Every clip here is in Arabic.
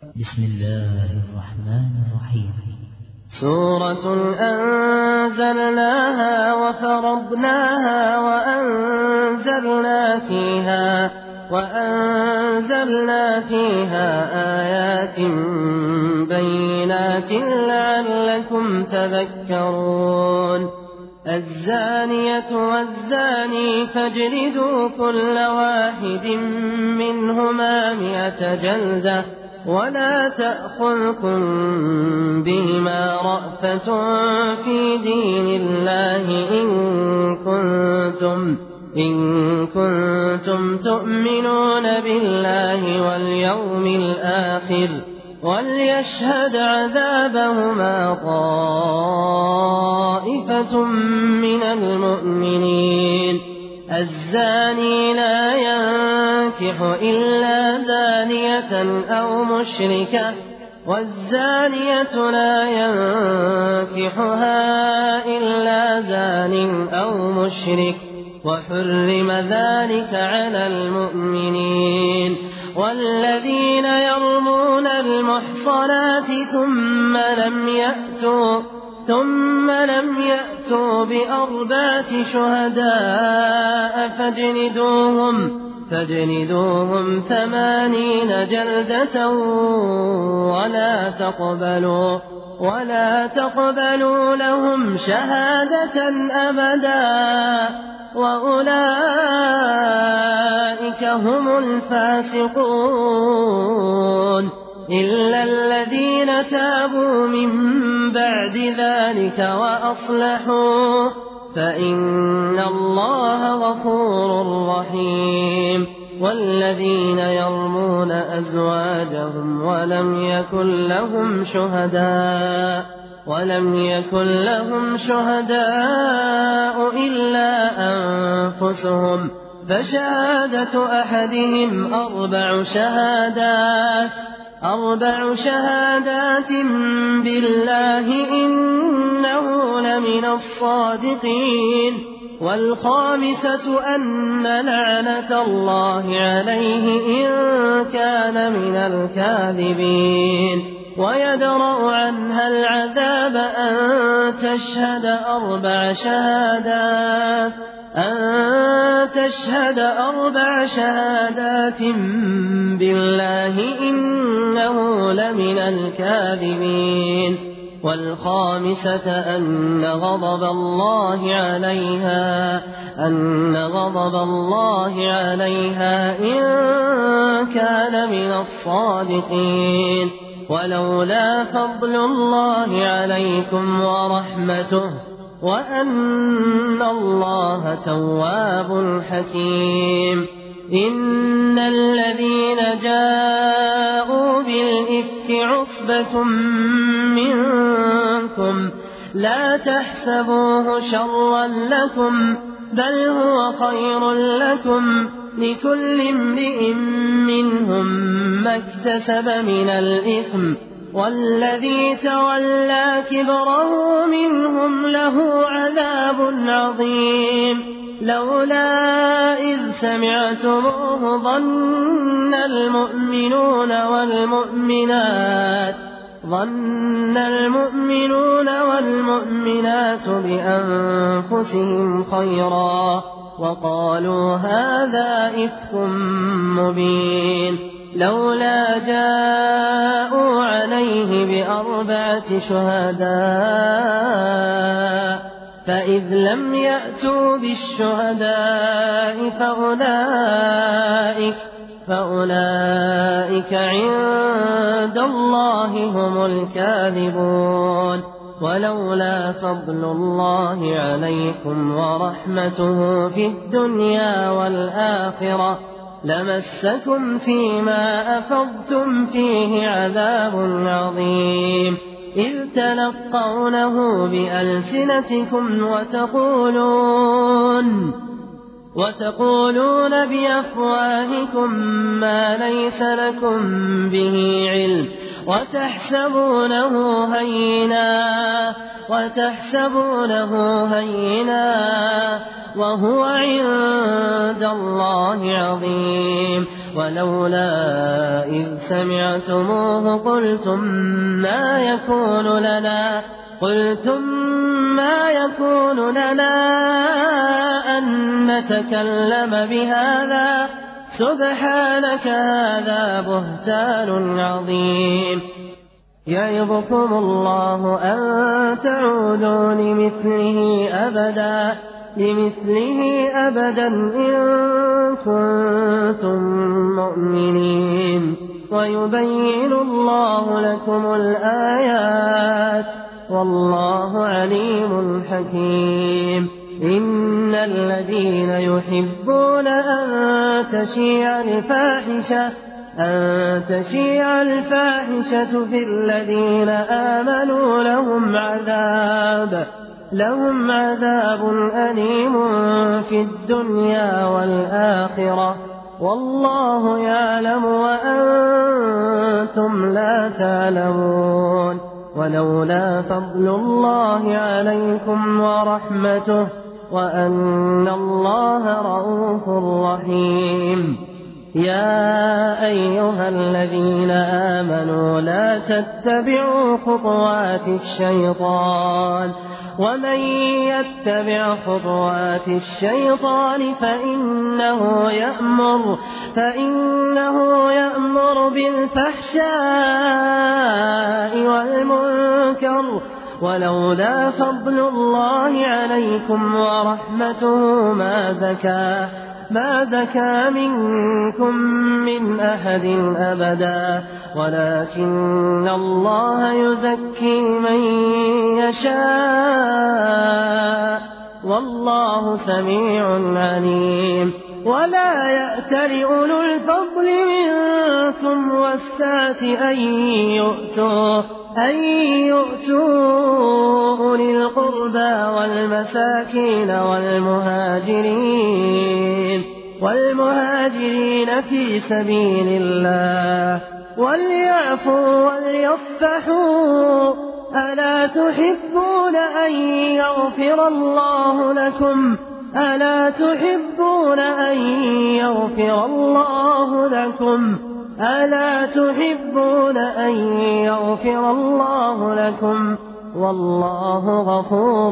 بسم الله الرحمن الرحيم. سورة أنزلناها وفرضناها وأنزلنا فيها آيات بينات لعلكم تذكرون. الزانية والزاني فاجلدوا كل واحد منهما 100 جلدة ولا تأخذكم بهما رأفة في دين الله إن كنتم تؤمنون بالله واليوم الآخر وليشهد عذابهما طائفة من المؤمنين. الزاني لا ينكح إلا زانية أو مشركة والزانية لا ينكحها إلا زان أو مشرك وحرم ذلك على المؤمنين. والذين يرمون المحصنات ثم لم يأتوا ب4 شهداء فاجلدوهم 80 جلدة ولا تقبلوا لهم شهادة أبدا وأولئك هم الفاسقون. إلا الذين تابوا من بعد ذلك وأصلحوا فإن الله غفور رحيم. والذين يرمون أزواجهم ولم يكن لهم شهداء إلا أنفسهم فشهادة أحدهم 4 شهادات بالله إنه لمن الصادقين. والخامسة أن لعنة الله عليه إن كان من الكاذبين. ويدرأ عنها العذاب أن تشهد 4 شهادات بالله إنه لمن الكاذبين. والخامسة أن غضب الله عليها إن كان من الصادقين. ولولا فضل الله عليكم ورحمته وأن الله تواب حكيم. إن الذين جاءوا بالإفك عصبة منكم لا تحسبوه شرا لكم بل هو خير لكم لكل امرئ منهم ما اكتسب من الإثم والذي تولى كبره منهم له عذاب عظيم. لولا إذ سمعتموه ظن المؤمنون والمؤمنات بأنفسهم خيرا وقالوا هذا إفك مبين. لولا جاءوا عليه ب4 شهداء فإذ لم يأتوا بالشهداء فأولئك عند الله هم الكاذبون. ولولا فضل الله عليكم ورحمته في الدنيا والآخرة لمسكم فيما أفضتم فيه عذاب عظيم. إذ تلقونه بألسنتكم وتقولون بأفواهكم ما ليس لكم به علم وتحسبونه هينا وهو عند الله عظيم. ولولا إذ سمعتموه قلتم ما يكون لنا أن نتكلم بهذا سبحانك هذا بهتان عظيم يعظكم الله أن تعودوا لمثله أبدا إن كنتم مؤمنين ويبين الله لكم الآيات والله عليم حكيم إن الذين يحبون أن تشيع الفاحشة في الذين آمنوا لهم عذاب أليم في الدنيا والآخرة والله يعلم وأنتم لا تعلمون ولولا فضل الله عليكم ورحمته وأن الله رءوف رحيم يا أيها الذين آمنوا لا تتبعوا خطوات الشيطان ومن يتبع خطوات الشيطان فإنه يأمر بالفحشاء والمنكر ولولا فضل الله عليكم ورحمته ما زكى منكم من أحد أبدا ولكن الله يزكي من يشاء والله سميع عليم ولا يأتل أولو الفضل منكم والسعة أن يؤتوا أولي القربى والمساكين والمهاجرين في سبيل الله وليعفوا وليصفحوا ألا تحبون أن يغفر الله لكم ألا تحبون أن يغفر الله لكم والله غفور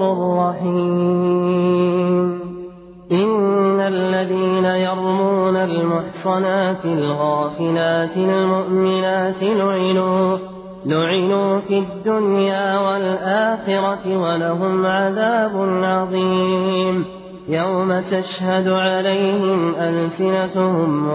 رحيم إن الذين يرمون المحصنات الغافلات المؤمنات لعنوا في الدنيا والآخرة ولهم عذاب عظيم يوم تشهد عليهم ألسنتهم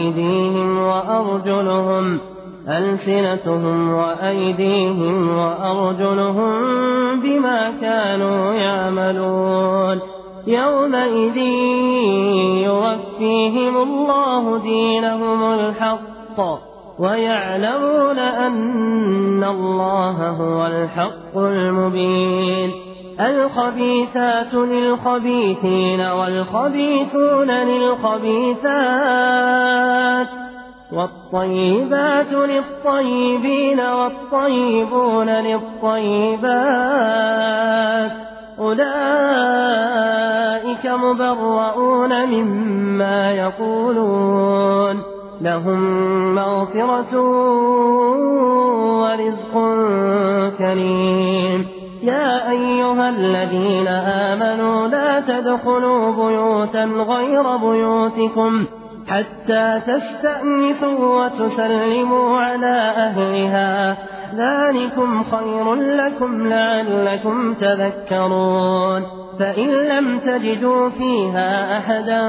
وأرجلهم بما كانوا يعملون يومئذ يوفيهم الله دينهم الحق ويعلمون أن الله هو الحق المبين الخبيثات للخبيثين والخبيثون للخبيثات والطيبات للطيبين والطيبون للطيبات أولئك مبرؤون مما يقولون لهم مغفرة ورزق كريم يا أيها الذين آمنوا لا تدخلوا بيوتا غير بيوتكم حتى تستأنسوا وتسلموا على أهلها ذلكم خير لكم لعلكم تذكرون فإن لم تجدوا فيها أحدا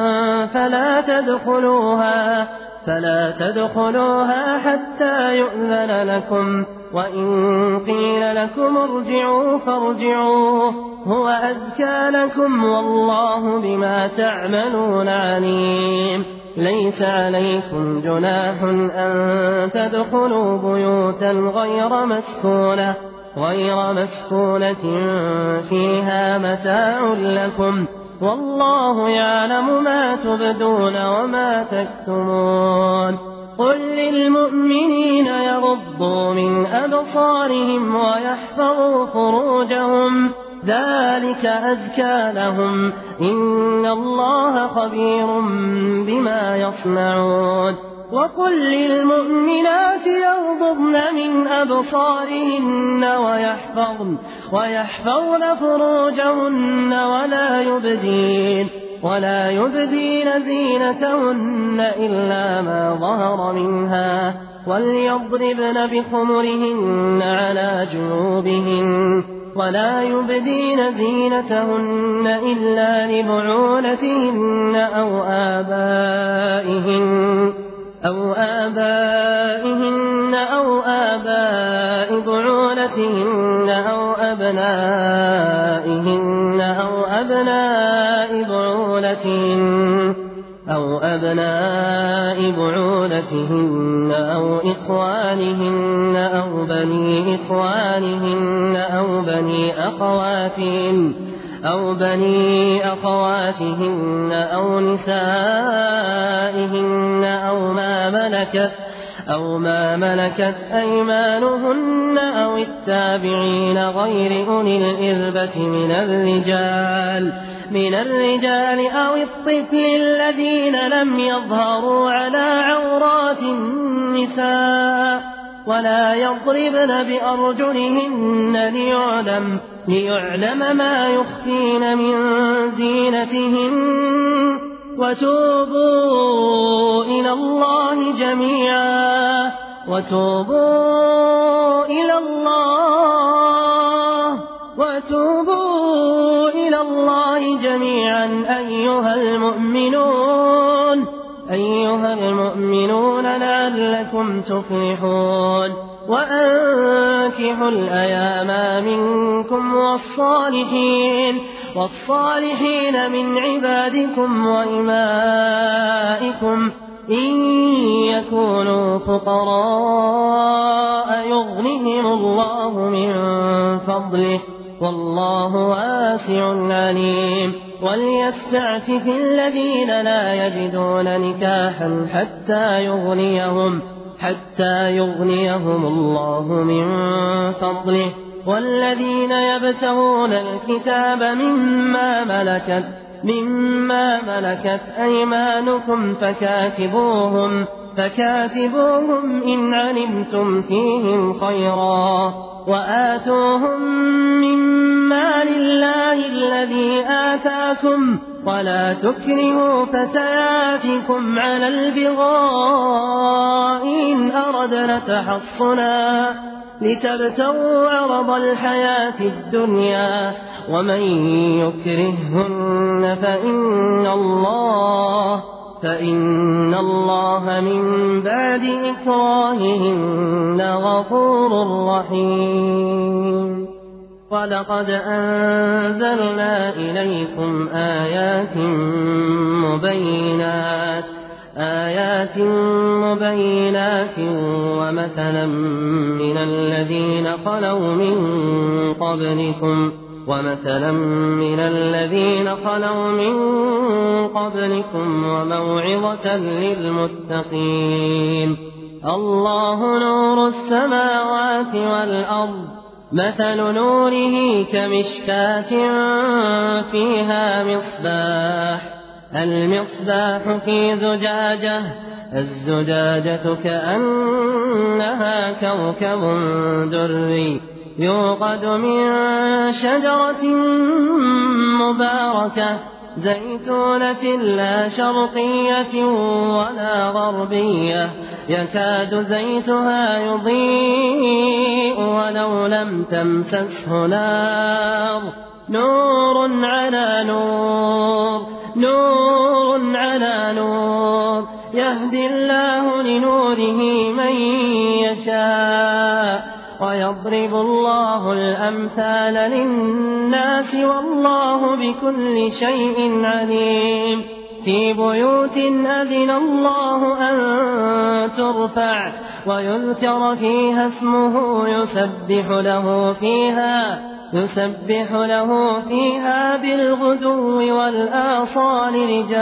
فلا تدخلوها حتى يؤذن لكم وإن قيل لكم ارجعوا فارجعوا هو أزكى لكم والله بما تعملون عليم ليس عليكم جناح أن تدخلوا بيوتا غير مسكونة فيها متاع لكم والله يعلم ما تبدون وما تكتمون قل للمؤمنين يغضوا من أبصارهم ويحفظوا فروجهم ذلك أزكى لهم إن الله خبير بما يصنعون وقل للمؤمنات يغضضن من أبصارهن ويحفظن فروجهن ولا يبدين زينتهن إلا ما ظهر منها وليضربن بخمرهن على جنوبهن ولا يبدين زينتهن إلا لبعولتهن أو آبائهن أو آباء بعولتهن أو أبنائهن أو أبناء بعولتهن أو إخوانهن أو بني إخوانهن أو بني أخواتهن أو نسائهن أو ما ملكت أيمانهن أو التابعين غير أولي الإربة من الرجال أو الطفل الذين لم يظهروا على عورات النساء ولا يضربن بأرجلهن ليعلم ما يخفين من زينتهن وتوبوا إلى الله جميعا أيها المؤمنون لعلكم تفلحون وأنكحوا الأيام منكم والصالحين من عبادكم وإمائكم إن يكونوا فقراء يغنهم الله من فضله والله واسع عليم وليستعفف الذين لا يجدون نكاحا حتى يغنيهم الله من فضله والذين يبتغون الكتاب مما ملكت أيمانكم فكاتبوهم إن علمتم فيهم خيرا وآتوهم من مال الله الذي آتاكم ولا تكرهوا فتياتكم على البغاء إن أردنا تحصنا لتبتغوا عرض الحياة الدنيا ومن يكرههن فإن الله من بعد إكراههن غفور رحيم ولقد أنزلنا إليكم آيات مبينات ومثلا من الذين خلوا من قبلكم وموعظة للمتقين الله نور السماوات والأرض مثل نوره كمشكاة فيها المصباح في زجاجة الزجاجة كأنها كوكب دري يوقد من شجرة مباركة زيتونة لا شرقية ولا غربية يكاد زيتها يضيء ولو لم تمسسه نار نور على نور يهدي الله لنوره من يشاء ويضرب الله الأمثال للناس والله بكل شيء عليم في بيوت أذن الله أن ترفع ويذكر فيها اسمه يسبح له فيها بالغدو والآصال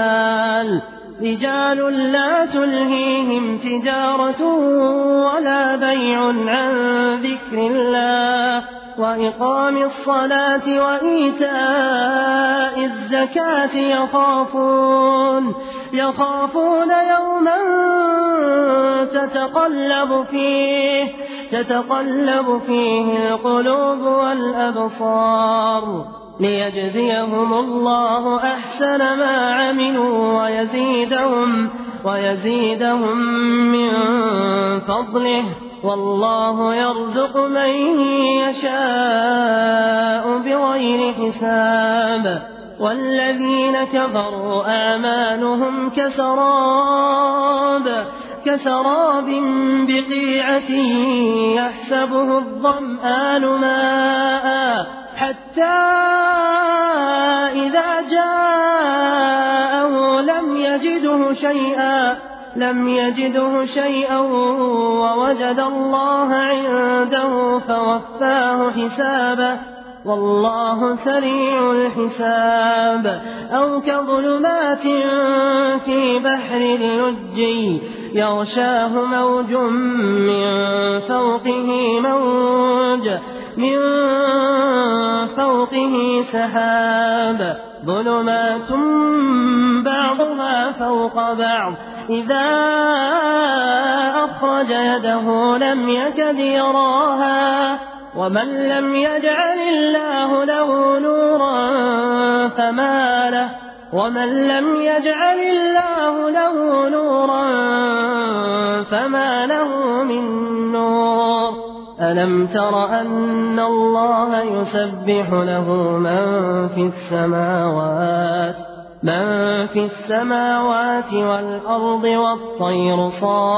رجال لا تلهيهم تجارة ولا بيع عن ذكر الله وإقام الصلاة وإيتاء الزكاة يخافون يوما تتقلب فيه القلوب والأبصار ليجزيهم الله أحسن ما عملوا ويزيدهم من فضله والله يرزق من يشاء بغير حساب. والذين كفروا أعمالهم كسراب بقيعة يحسبه الظمآن ماء حتى إذا جاءه لم يجده شيئا ووجد الله عنده فوفاه حسابه والله سريع الحساب. أو كظلمات في بحر اللجي يغشاه موج من فوقه سحاب ظلمات بعضها فوق بعض إذا أخرج يده لم يكد يراها ومن لم يجعل الله له نورا فما له من نور. ألم تر أن الله يسبح له من في السماوات والأرض والطير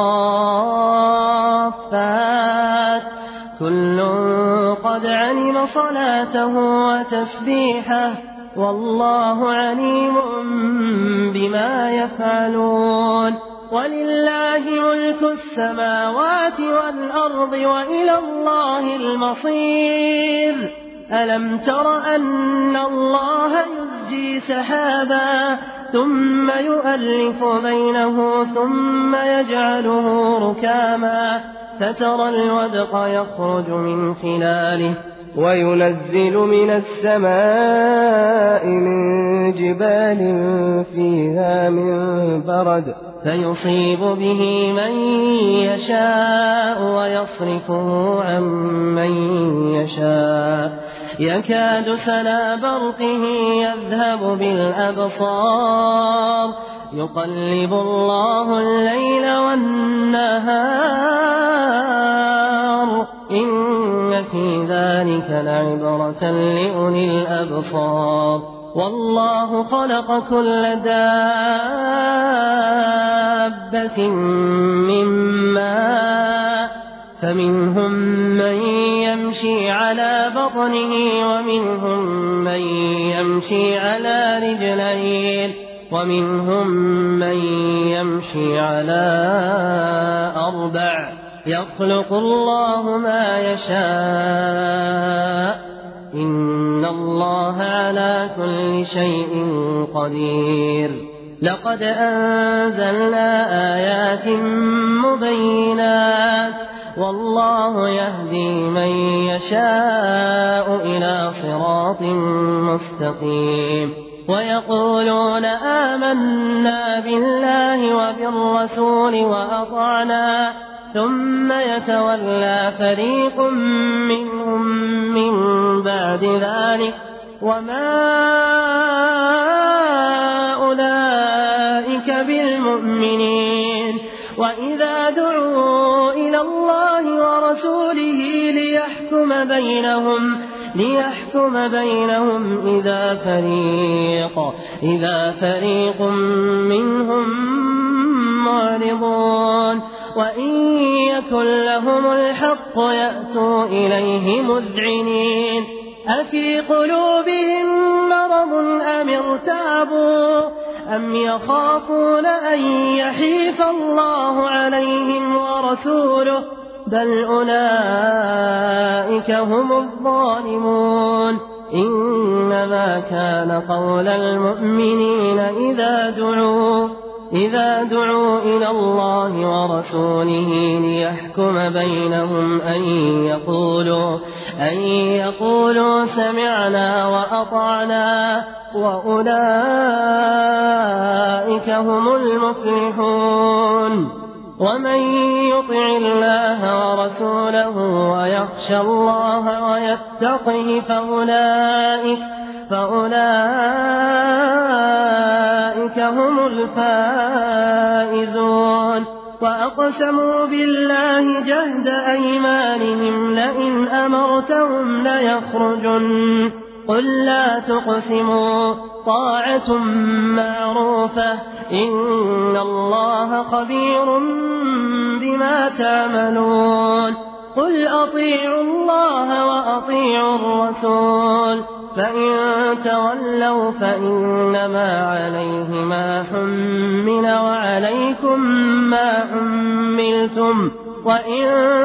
صافات كل قد علم صلاته وتسبيحه والله عليم بما يفعلون. ولله ملك السماوات والأرض وإلى الله المصير. ألم تر أن الله يزجي سحابا ثم يؤلف بينه ثم يجعله ركاما فترى الودق يخرج من خلاله وينزل من السماء من جبال فيها من برد فيصيب به من يشاء ويصرفه عن من يشاء يكاد سنا برقه يذهب بالأبصار يقلب الله الليل والنهار إن في ذلك لعبرة لأولي الأبصار. والله خلق كل دابة من ماء فمنهم من يمشي على بطنه ومنهم من يمشي على رجلين ومنهم من يمشي على أربع يخلق الله ما يشاء إن الله على كل شيء قدير. لقد أنزلنا آيات مبينات والله يهدي من يشاء إلى صراط مستقيم. ويقولون آمنا بالله وبالرسول وأطعنا ثم يتولى فريق منهم من بعد ذلك وما أولئك بالمؤمنين. وإذا دعوا إلى الله ورسوله ليحكم بينهم إذا فريق منهم معرضون. وإن يكن لهم الحق يأتوا إليه مذعنين. أفي قلوبهم مرض أم ارتابوا أم يخافون أن يحيف الله عليهم ورسوله بل أولئك هم الظالمون. إنما كان قول المؤمنين إذا دعوا إلى الله ورسوله ليحكم بينهم أن يقولوا سمعنا وأطعنا وأولئك هم المفلحون ومن يطع الله ورسوله ويخشى الله ويتقه فأولئك هم الفائزون وأقسموا بالله جهد أيمانهم لئن أمرتهم ليخرجن قل لا تقسموا طاعة معروفة إن الله خبير بما تعملون قل أطيعوا الله وأطيعوا الرسول فإن تولوا فإنما عليه ما حمل وعليكم ما حملتم وإن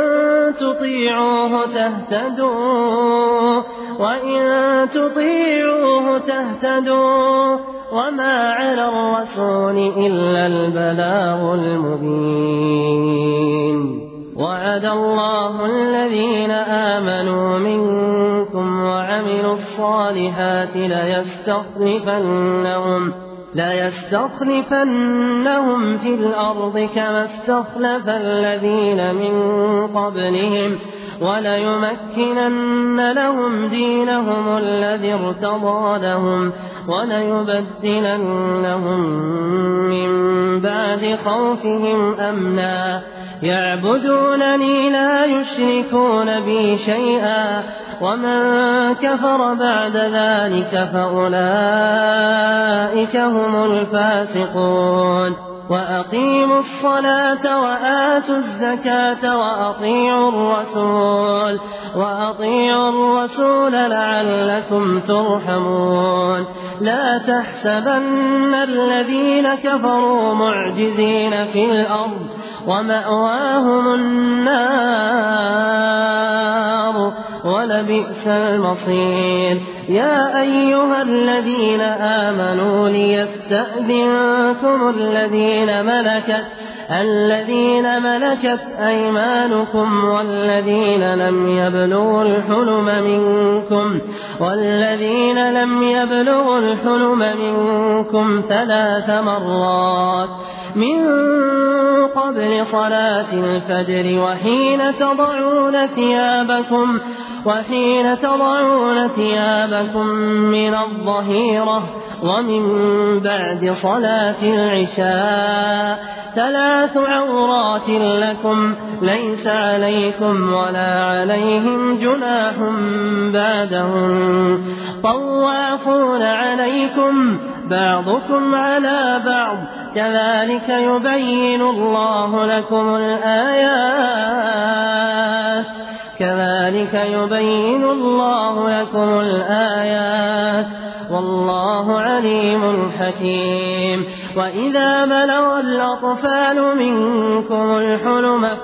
تطيعوه تهتدوا وما على الرسول إلا البلاغ المبين وعد الله الذين آمنوا منكم وعملوا الصالحات ليستخلفنهم في الأرض كما استخلف الذين من قبلهم وليمكنن لهم دينهم الذي ارتضى لهم وليبدلنهم من بعد خوفهم أمنا يعبدونني لا يشركون بي شيئا ومن كفر بعد ذلك فأولئك هم الفاسقون وأقيموا الصلاة وآتوا الزكاة وأطيعوا الرسول لعلكم ترحمون لا تحسبن الذين كفروا معجزين في الأرض ومأواهم النار ولبئس المصير يا أيها الذين آمنوا ليستأذنكم الذين ملكت أيمانكم والذين لم يبلغوا الحلم منكم 3 مرات من قبل صلاة الفجر وحين تضعون ثيابكم من الظهيرة ومن بعد صلاة العشاء 3 عورات لكم ليس عليكم ولا عليهم جناح بعدهم طوافون عليكم بعضكم على بعض كذلك يبين الله لكم الآيات والله عليم حكيم وإذا بلغ الأطفال منكم الحلم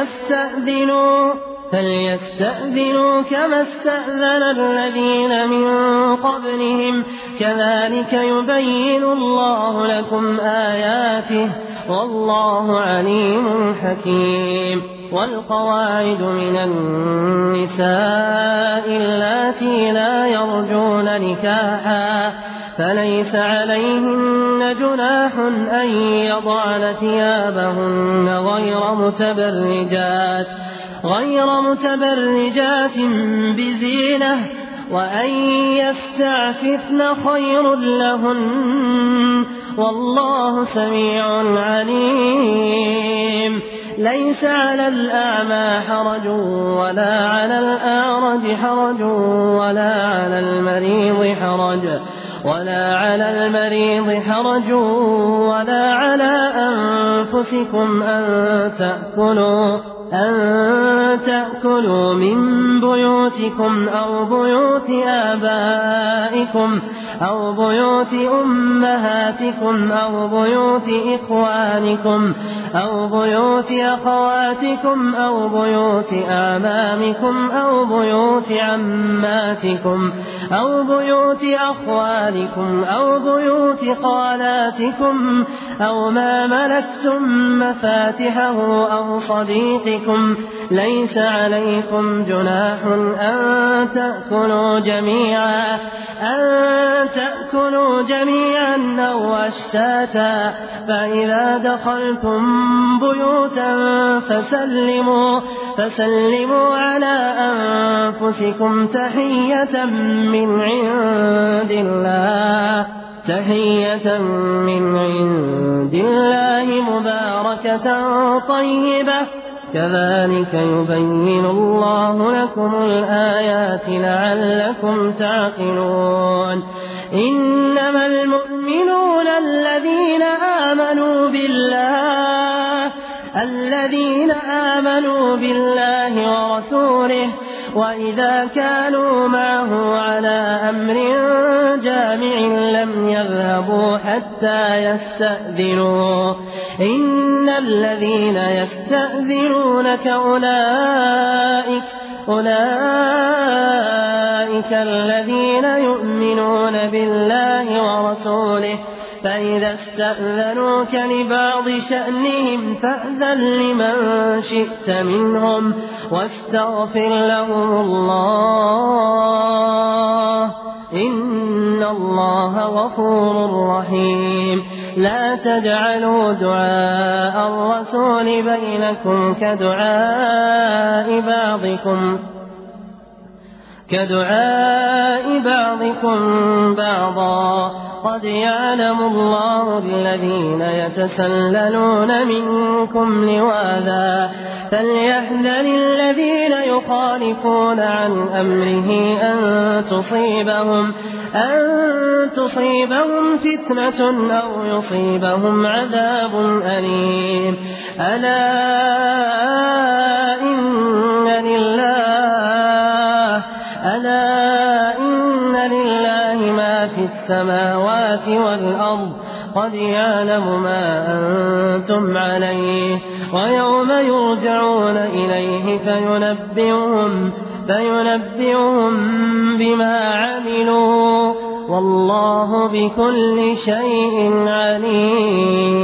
فليستأذنوا كما استأذن الذين من قبلهم كذلك يبين الله لكم آياته والله عليم حكيم والقواعد من النساء اللاتي لا يرجون نكاحا فليس عليهن جناح أن يضعن ثيابهن غير متبرجات بزينة وأن يستعففن خير لهن والله سميع عليم ليس على الأعمى حرج ولا على الأعرج حرج ولا على المريض حرج ولا على أنفسكم أن تأكلوا من بيوتكم أو بيوت آبائكم أو بيوت أمهاتكم أو بيوت إخوانكم أو بيوت أخواتكم أو بيوت أعمامكم أو بيوت عماتكم أو بيوت أخوالكم أو بيوت خالاتكم أو ما ملكتم مفاتحه أو صديقكم. ليس عليكم جناح أن تأكلوا جميعا أو أشتاتا، فإذا دخلتم بيوتا فسلموا على أنفسكم تحية من عند الله مباركة طيبة، كذلك يبين الله لكم الآيات لعلكم تعقلون. إنما المؤمنون الذين آمنوا بالله ورسوله، وإذا كانوا معه على أمر جامع لم يذهبوا حتى يستأذنوه. إن الذين يستأذنونك أولئك الذين يؤمنون بالله ورسوله، فإذا استأذنوك لبعض شأنهم فأذن لمن شئت منهم واستغفر لهم الله، إن الله غفور رحيم. لا تجعلوا دعاء الرسول بينكم كدعاء بعضكم بعضا، قد يعلم الله الذين يتسللون منكم لواذا، فليحذر الذين يخالفون عن أمره أن تصيبهم فتنة أو يصيبهم عذاب أليم. ألا إن لله ما في السماوات والأرض، قد يعلم ما أنتم عليه، ويوم يرجعون إليه فينبئهم بما عملوا، والله بكل شيء عليم.